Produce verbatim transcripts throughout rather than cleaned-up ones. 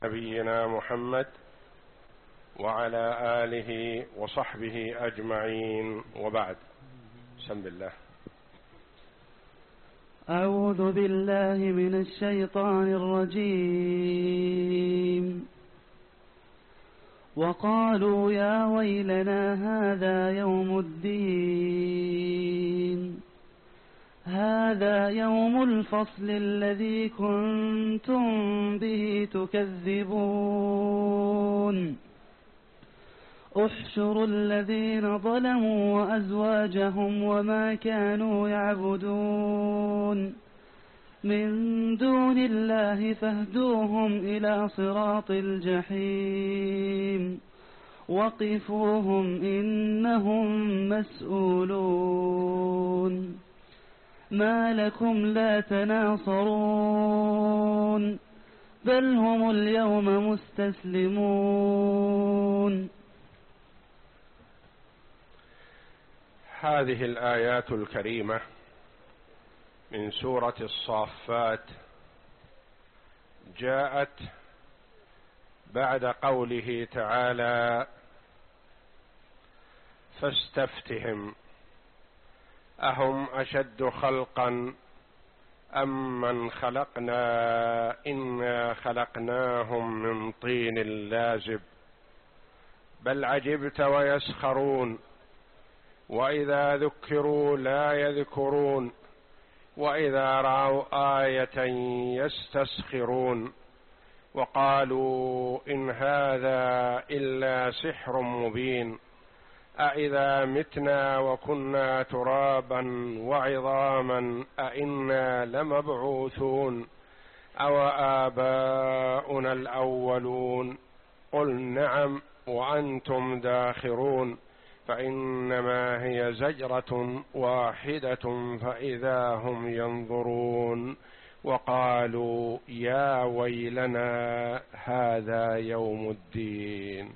نبينا محمد وعلى آله وصحبه أجمعين، وبعد. بسم الله. أعوذ بالله من الشيطان الرجيم. وقالوا يا ويلنا هذا يوم الدين هذا يوم الفصل الذي كنتم به تكذبون احشروا الذين ظلموا وأزواجهم وما كانوا يعبدون من دون الله فاهدوهم إلى صراط الجحيم وقفوهم إنهم مسؤولون ما لكم لا تناصرون بل هم اليوم مستسلمون. هذه الآيات الكريمة من سورة الصافات جاءت بعد قوله تعالى: فاستفتهم أهم أشد خلقا أم من خلقنا إنا خلقناهم من طين لازب بل عجبت ويسخرون وإذا ذكروا لا يذكرون وإذا رأوا آية يستسخرون وقالوا إن هذا إلا سحر مبين أإذا متنا وكنا ترابا وعظاما أإنا لمبعوثون أو آباؤنا الأولون قل نعم وأنتم داخرون فإنما هي زجرة واحدة فإذا هم ينظرون وقالوا يا ويلنا هذا يوم الدين.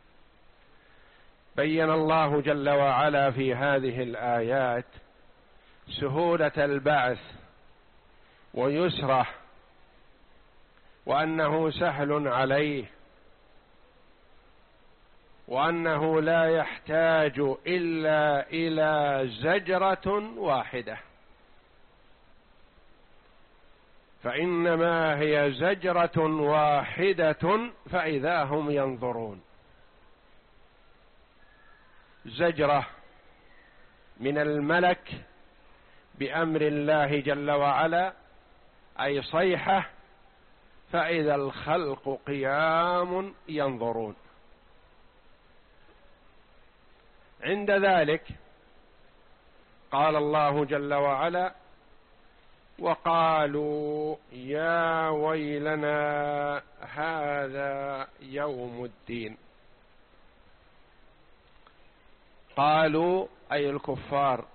بين الله جل وعلا في هذه الآيات سهولة البعث ويسره وأنه سهل عليه وأنه لا يحتاج إلا إلى زجرة واحدة، فإنما هي زجرة واحدة فإذا هم ينظرون. زجرة من الملك بأمر الله جل وعلا، أي صيحة، فإذا الخلق قيام ينظرون. عند ذلك قال الله جل وعلا: وقالوا يا ويلنا هذا يوم الدين. قالوا أي الكفار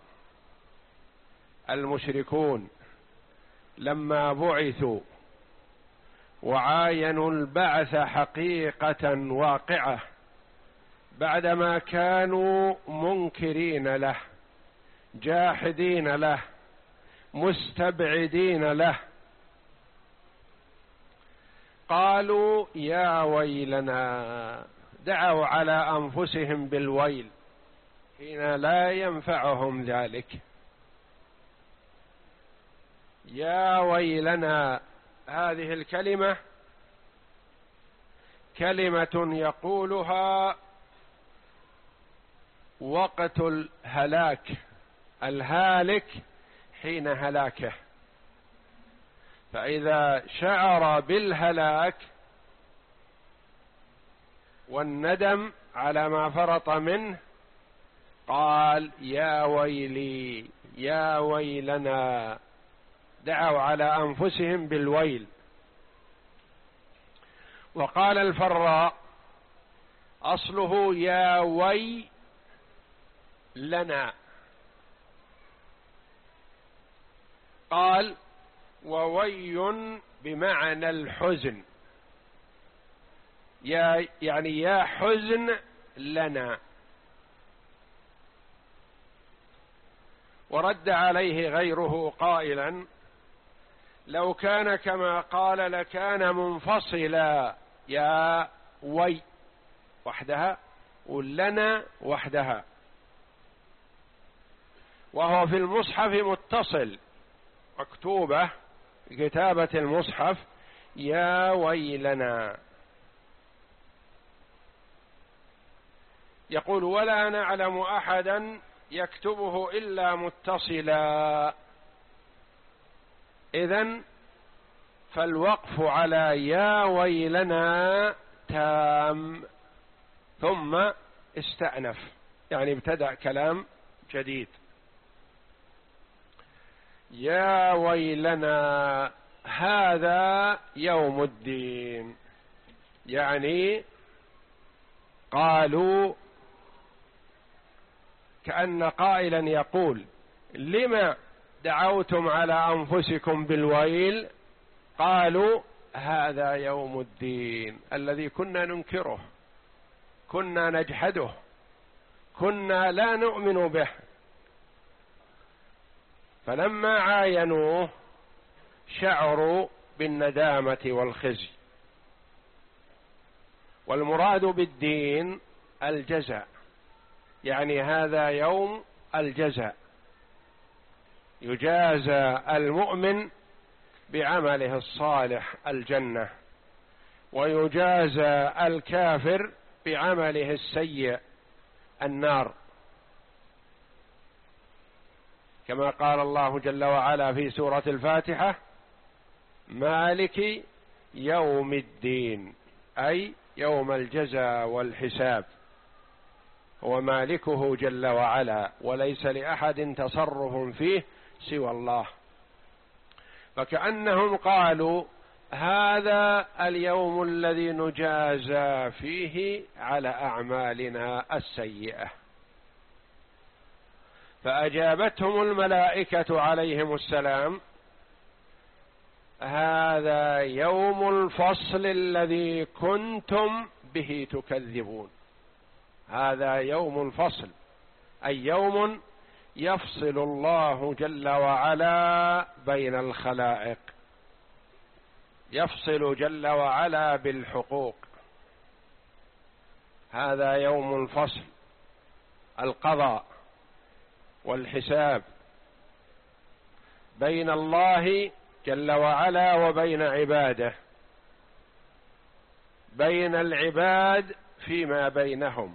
المشركون لما بعثوا وعاينوا البعث حقيقة واقعة بعدما كانوا منكرين له جاحدين له مستبعدين له، قالوا يا ويلنا، دعوا على أنفسهم بالويل حين لا ينفعهم ذلك. يا ويلنا هذه الكلمة كلمة يقولها وقت الهلاك، الهالك حين هلاكه، فإذا شعر بالهلاك والندم على ما فرط منه قال يا ويلي يا ويلنا، دعوا على أنفسهم بالويل. وقال الفراء أصله يا وي لنا، قال ووي بمعنى الحزن، يا يعني يا حزن لنا. ورد عليه غيره قائلا لو كان كما قال لكان منفصلا يا وي وحدها ولنا وحدها، وهو في المصحف متصل مكتوبة كتابة المصحف يا ويلنا. يقول ولا نعلم أحدا يكتبه إلا متصلا. إذن فالوقف على يا ويلنا تام، ثم استأنف يعني ابتدأ كلام جديد. يا ويلنا هذا يوم الدين، يعني قالوا كأن قائلا يقول لما دعوتم على أنفسكم بالويل؟ قالوا هذا يوم الدين الذي كنا ننكره، كنا نجحده، كنا لا نؤمن به، فلما عاينوه شعروا بالندامة والخزي. والمراد بالدين الجزاء، يعني هذا يوم الجزاء، يجازى المؤمن بعمله الصالح الجنة، ويجازى الكافر بعمله السيء النار، كما قال الله جل وعلا في سورة الفاتحة مالك يوم الدين، أي يوم الجزاء والحساب، هو مالكه جل وعلا وليس لأحد تصرف فيه سوى الله. فكأنهم قالوا هذا اليوم الذي نجازى فيه على أعمالنا السيئة. فأجابتهم الملائكة عليهم السلام هذا يوم الفصل الذي كنتم به تكذبون. هذا يوم الفصل، أي يوم يفصل الله جل وعلا بين الخلائق، يفصل جل وعلا بالحقوق. هذا يوم الفصل، القضاء والحساب بين الله جل وعلا وبين عباده، بين العباد فيما بينهم،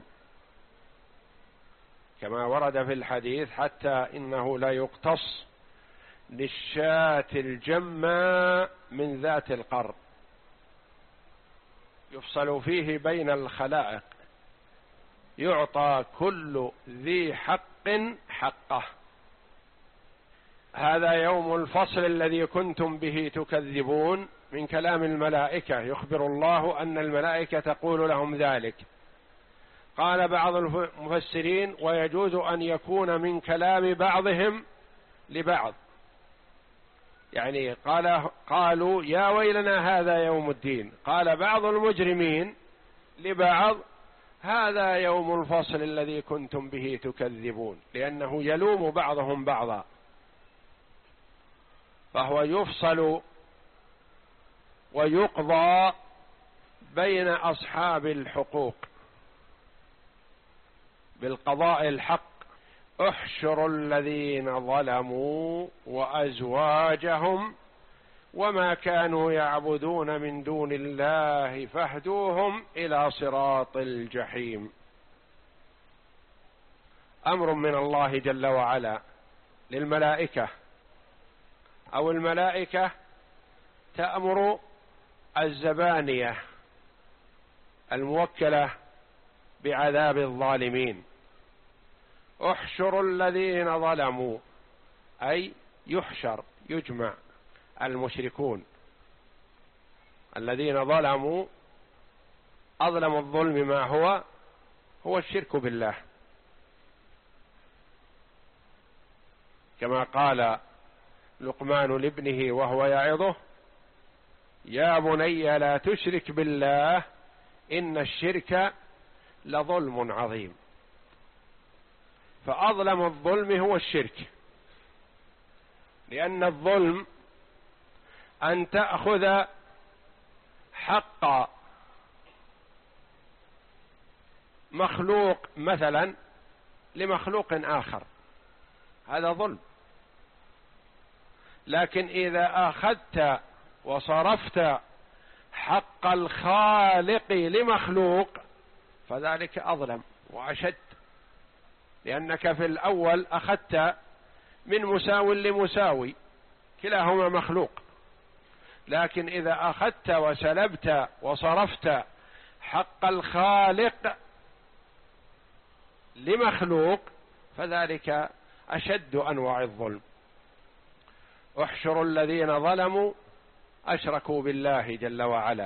كما ورد في الحديث حتى إنه لا يقتص للشاة الجماء من ذات القرن، يفصل فيه بين الخلائق، يعطى كل ذي حق حقه. هذا يوم الفصل الذي كنتم به تكذبون، من كلام الملائكة، يخبر الله أن الملائكة تقول لهم ذلك. قال بعض المفسرين ويجوز أن يكون من كلام بعضهم لبعض، يعني قال قالوا يا ويلنا هذا يوم الدين، قال بعض المجرمين لبعض هذا يوم الفصل الذي كنتم به تكذبون، لأنه يلوم بعضهم بعضا، فهو يفصل ويقضى بين أصحاب الحقوق بالقضاء الحق. احشروا الذين ظلموا وأزواجهم وما كانوا يعبدون من دون الله فاهدوهم إلى صراط الجحيم. أمر من الله جل وعلا للملائكة، أو الملائكة تأمر الزبانية الموكلة بعذاب الظالمين. احشروا الذين ظلموا، أي يحشر يجمع المشركون الذين ظلموا. أظلم الظلم ما هو هو الشرك بالله، كما قال لقمان لابنه وهو يعظه يا بني لا تشرك بالله إن الشرك لظلم عظيم. فأظلم الظلم هو الشرك، لأن الظلم أن تأخذ حق مخلوق مثلا لمخلوق آخر هذا ظلم، لكن إذا أخذت وصرفت حق الخالق لمخلوق فذلك أظلم وأشد، لأنك في الأول أخذت من مساو لمساوي كلاهما مخلوق، لكن إذا أخذت وسلبت وصرفت حق الخالق لمخلوق فذلك أشد أنواع الظلم. احشروا الذين ظلموا أشركوا بالله جل وعلا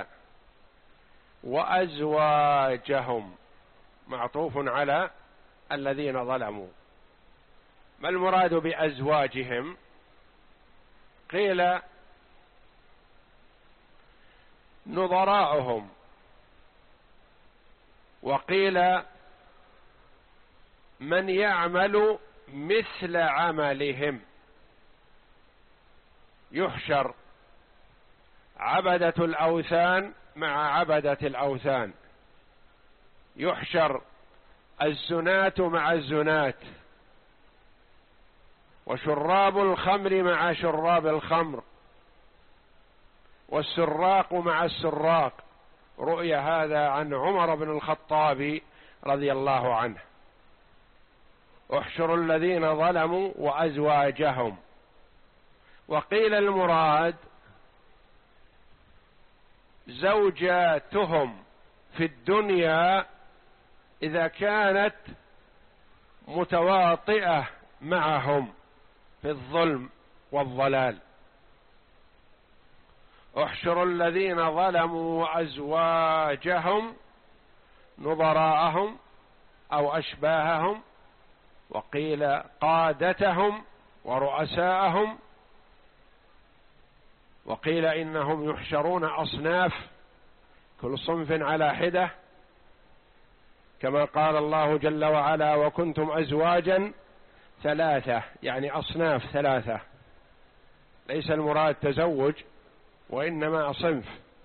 وأزواجهم معطوف على الذين ظلموا. ما المراد بأزواجهم؟ قيل نظراؤهم، وقيل من يعمل مثل عملهم. يحشر عبدة الأوثان مع عبدة الأوثان، يحشر الزناة مع الزناة، وشراب الخمر مع شراب الخمر، والسراق مع السراق. رؤي هذا عن عمر بن الخطاب رضي الله عنه. احشروا الذين ظلموا وأزواجهم. وقيل المراد زوجاتهم في الدنيا إذا كانت متواطئة معهم في الظلم والضلال. احشروا الذين ظلموا وأزواجهم نظراءهم أو أشباههم، وقيل قادتهم ورؤساءهم، وقيل إنهم يحشرون أصناف كل صنف على حدة، كما قال الله جل وعلا وكنتم أزواجا ثلاثة، يعني أصناف ثلاثة، ليس المراد تزوج وإنما صنف.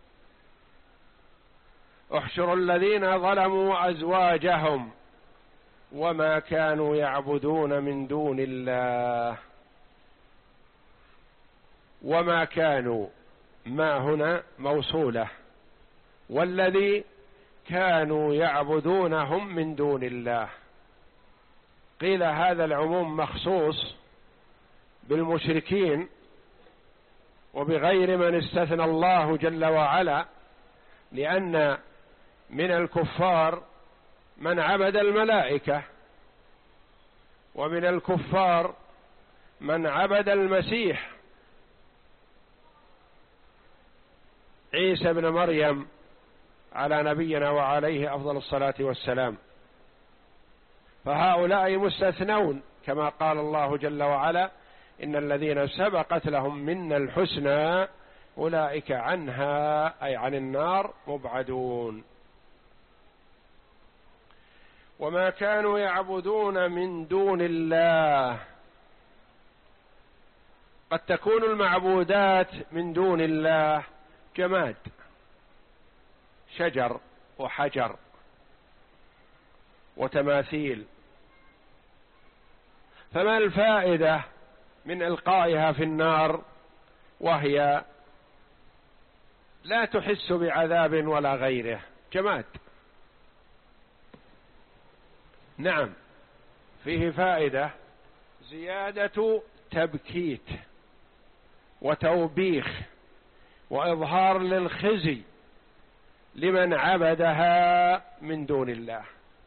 احشروا الذين ظلموا أزواجهم وما كانوا يعبدون من دون الله. وما كانوا ما هنا موصولة، والذي كانوا يعبدونهم من دون الله. قيل هذا العموم مخصوص بالمشركين وبغير من استثنى الله جل وعلا، لأن من الكفار من عبد الملائكة، ومن الكفار من عبد المسيح عيسى بن مريم على نبينا وعليه أفضل الصلاة والسلام، فهؤلاء مستثنون، كما قال الله جل وعلا إن الذين سبقت لهم منا الحسنى أولئك عنها أي عن النار مبعدون. وما كانوا يعبدون من دون الله. قد تكون المعبودات من دون الله جماد، شجر وحجر وتماثيل، فما الفائدة من إلقائها في النار وهي لا تحس بعذاب ولا غيره؟ جماد. نعم فيه فائدة، زيادة تبكيت وتوبيخ وإظهار للخزي لمن عبدها من دون الله.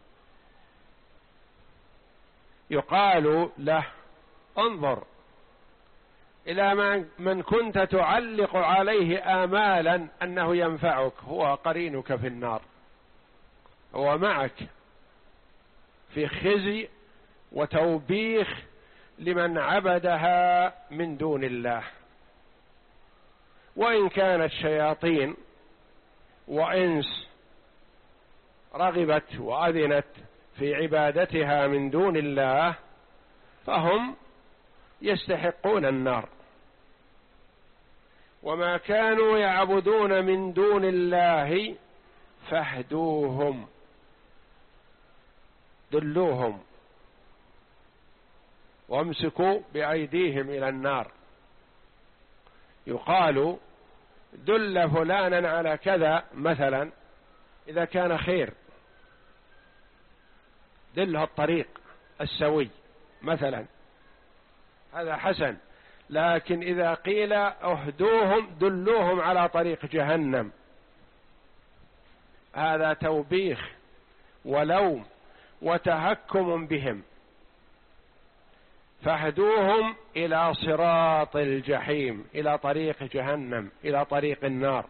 يقال له انظر إلى من كنت تعلق عليه آمالا أنه ينفعك، هو قرينك في النار، هو معك في خزي وتوبيخ لمن عبدها من دون الله. وإن كانت شياطين وإنس رغبت وأذنت في عبادتها من دون الله فهم يستحقون النار. وما كانوا يعبدون من دون الله فاهدوهم دلوهم وامسكوا بأيديهم إلى النار. يقال دل فلانا على كذا مثلا إذا كان خير، دله الطريق السوي مثلا، هذا حسن. لكن إذا قيل اهدوهم دلوهم على طريق جهنم، هذا توبيخ ولوم وتهكم بهم. فاهدوهم إلى صراط الجحيم، إلى طريق جهنم، إلى طريق النار،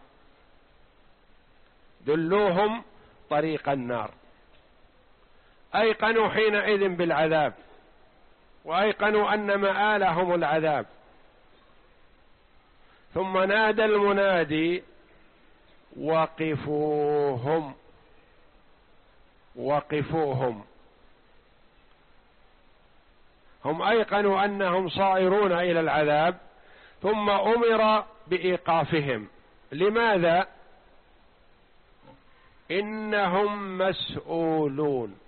دلوهم طريق النار. أيقنوا حينئذ بالعذاب، وأيقنوا أن مآلهم العذاب. ثم نادى المنادي وقفوهم، وقفوهم. هم أيقنوا أنهم صائرون إلى العذاب، ثم أمر بإيقافهم. لماذا؟ إنهم مسؤولون.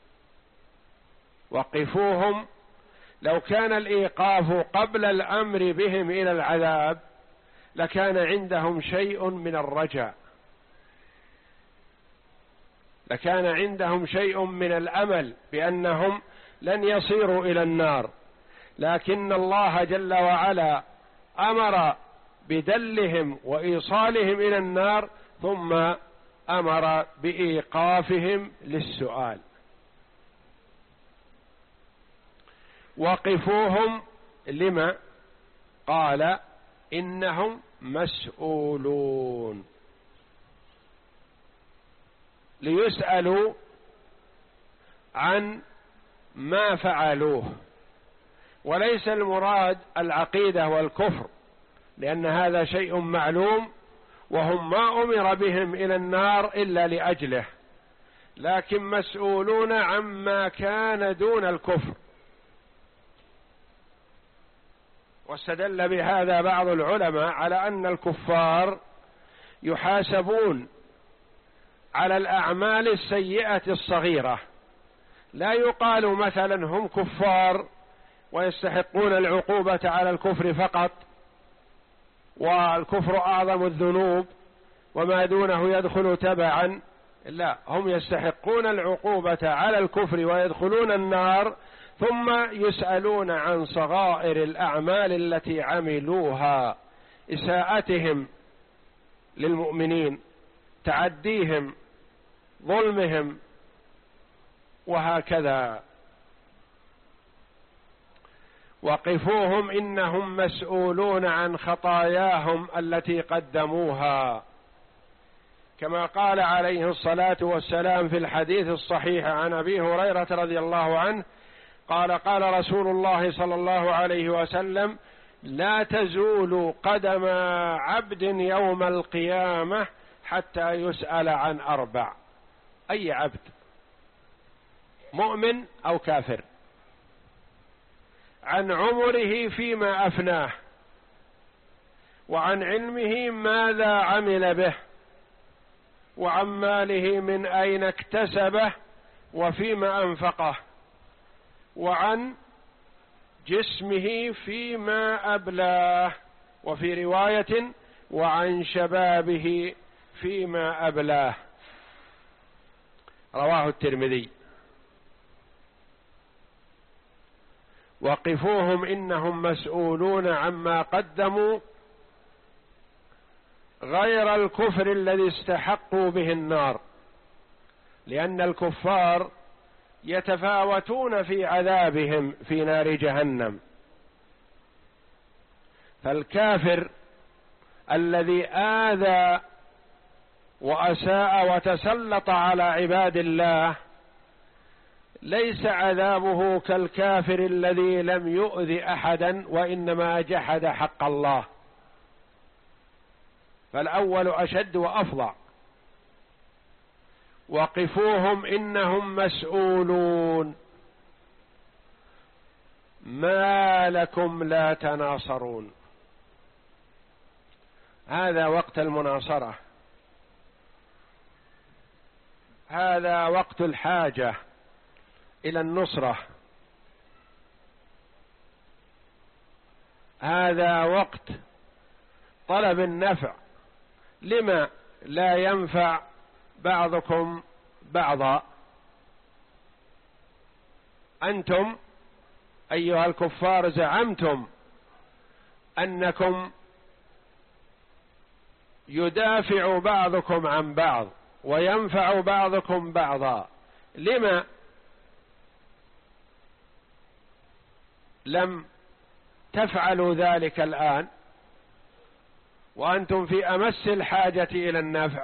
وقفوهم، لو كان الإيقاف قبل الأمر بهم إلى العذاب لكان عندهم شيء من الرجاء، لكان عندهم شيء من الأمل بأنهم لن يصيروا إلى النار. لكن الله جل وعلا أمر بدلهم وإيصالهم إلى النار، ثم أمر بإيقافهم للسؤال. وقفوهم لما؟ قال إنهم مسؤولون، ليسألوا عن ما فعلوه. وليس المراد العقيدة والكفر، لأن هذا شيء معلوم، وهم ما أمر بهم إلى النار إلا لأجله، لكن مسؤولون عما كان دون الكفر. واستدل بهذا بعض العلماء على أن الكفار يحاسبون على الأعمال السيئة الصغيرة، لا يقال مثلا هم كفار ويستحقون العقوبة على الكفر فقط، والكفر أعظم الذنوب وما دونه يدخل تبعا، لا، هم يستحقون العقوبة على الكفر ويدخلون النار، ثم يسألون عن صغائر الأعمال التي عملوها، إساءتهم للمؤمنين، تعديهم، ظلمهم، وهكذا. وقفوهم إنهم مسؤولون عن خطاياهم التي قدموها، كما قال عليه الصلاة والسلام في الحديث الصحيح عن أبي هريرة رضي الله عنه قال قال رسول الله صلى الله عليه وسلم: لا تزول قدم عبد يوم القيامة حتى يسأل عن أربع. أي عبد، مؤمن أو كافر، عن عمره فيما أفناه، وعن علمه ماذا عمل به، وعن ماله من أين اكتسبه وفيما أنفقه، وعن جسمه فيما أبلاه، وفي رواية وعن شبابه فيما أبلاه، رواه الترمذي. وقفوهم إنهم مسؤولون عما قدموا غير الكفر الذي استحقوا به النار، لأن الكفار يتفاوتون في عذابهم في نار جهنم. فالكافر الذي آذى وأساء وتسلط على عباد الله ليس عذابه كالكافر الذي لم يؤذ أحدا وإنما جحد حق الله، فالأول أشد وأفظع. وقفوهم إنهم مسؤولون ما لكم لا تناصرون. هذا وقت المناصرة، هذا وقت الحاجة، إلى النصرة، هذا وقت طلب النفع، لما لا ينفع بعضكم بعضا؟ أنتم أيها الكفار زعمتم أنكم يدافع بعضكم عن بعض وينفع بعضكم بعضا، لما لم تفعلوا ذلك الآن وأنتم في أمس الحاجة إلى النفع؟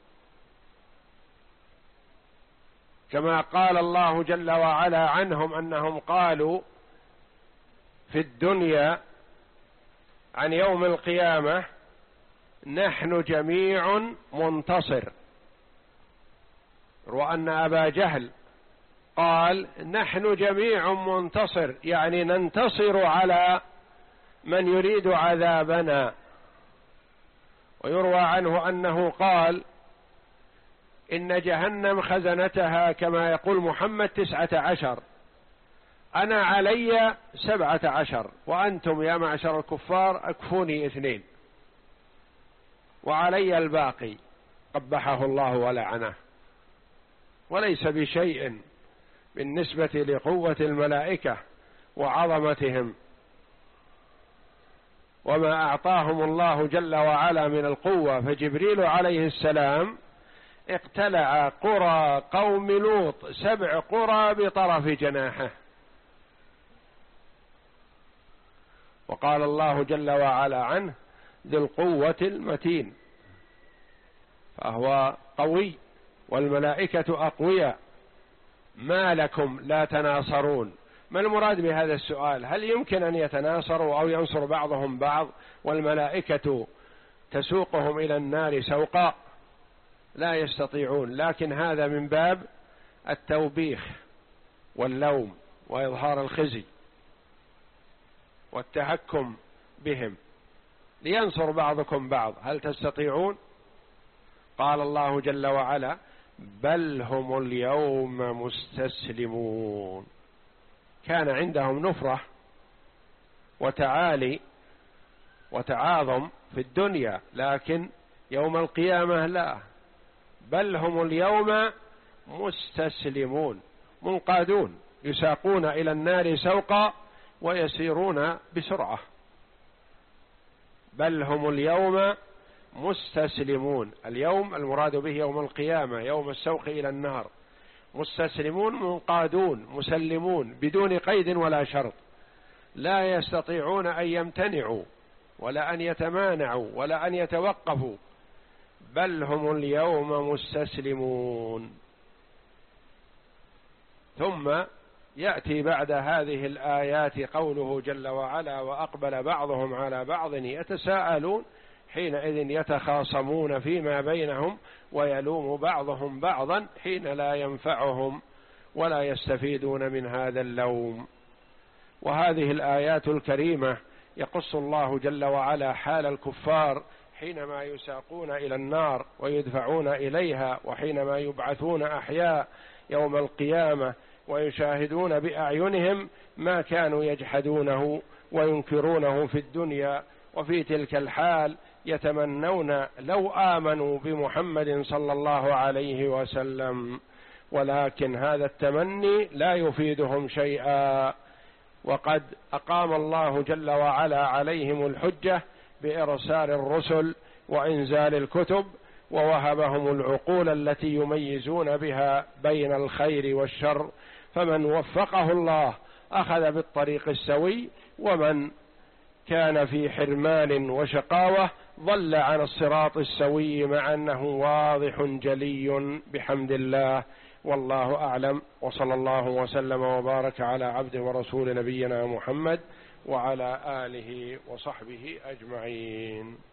كما قال الله جل وعلا عنهم أنهم قالوا في الدنيا عن يوم القيامة: نحن جميع منتصر. وأن أبا جهل قال: نحن جميع منتصر، يعني ننتصر على من يريد عذابنا. ويروى عنه أنه قال: إن جهنم خزنتها كما يقول محمد تسعة عشر، أنا علي سبعة عشر، وأنتم يا معشر الكفار أكفوني اثنين، وعلي الباقي. قبحه الله ولعنه، وليس بشيء بالنسبة لقوة الملائكة وعظمتهم وما أعطاهم الله جل وعلا من القوة. فجبريل عليه السلام اقتلع قرى قوم لوط سبع قرى بطرف جناحه. وقال الله جل وعلا عنه: ذي القوة المتين، فهو قوي، والملائكة أقوياء. ما لكم لا تناصرون؟ ما المراد بهذا السؤال؟ هل يمكن أن يتناصروا أو ينصر بعضهم بعض والملائكة تسوقهم إلى النار سوقا؟ لا يستطيعون. لكن هذا من باب التوبيخ واللوم وإظهار الخزي والتهكم بهم، لينصر بعضكم بعض. هل تستطيعون؟ قال الله جل وعلا: بل هم اليوم مستسلمون. كان عندهم نفرة وتعالي وتعاظم في الدنيا، لكن يوم القيامة لا، بل هم اليوم مستسلمون، منقادون، يساقون إلى النار سوقا ويسيرون بسرعة. بل هم اليوم مستسلمون. اليوم المراد به يوم القيامة، يوم السوق إلى النار. مستسلمون، منقادون، مسلمون بدون قيد ولا شرط، لا يستطيعون أن يمتنعوا ولا أن يتمانعوا ولا أن يتوقفوا. بل هم اليوم مستسلمون. ثم يأتي بعد هذه الآيات قوله جل وعلا: وأقبل بعضهم على بعض يتساءلون حينئذ يتخاصمون فيما بينهم ويلوم بعضهم بعضا حين لا ينفعهم ولا يستفيدون من هذا اللوم. وهذه الآيات الكريمة يقص الله جل وعلا حال الكفار حينما يساقون إلى النار ويدفعون إليها، وحينما يبعثون أحياء يوم القيامة ويشاهدون بأعينهم ما كانوا يجحدونه وينكرونه في الدنيا. وفي تلك الحال يتمنون لو آمنوا بمحمد صلى الله عليه وسلم، ولكن هذا التمني لا يفيدهم شيئا. وقد أقام الله جل وعلا عليهم الحجة بإرسال الرسل وإنزال الكتب، ووهبهم العقول التي يميزون بها بين الخير والشر. فمن وفقه الله أخذ بالطريق السوي، ومن كان في حرمان وشقاوة ضل عن الصراط السوي، مع أنه واضح جلي بحمد الله. والله أعلم، وصلى الله وسلم وبارك على عبده ورسول نبينا محمد وعلى آله وصحبه أجمعين.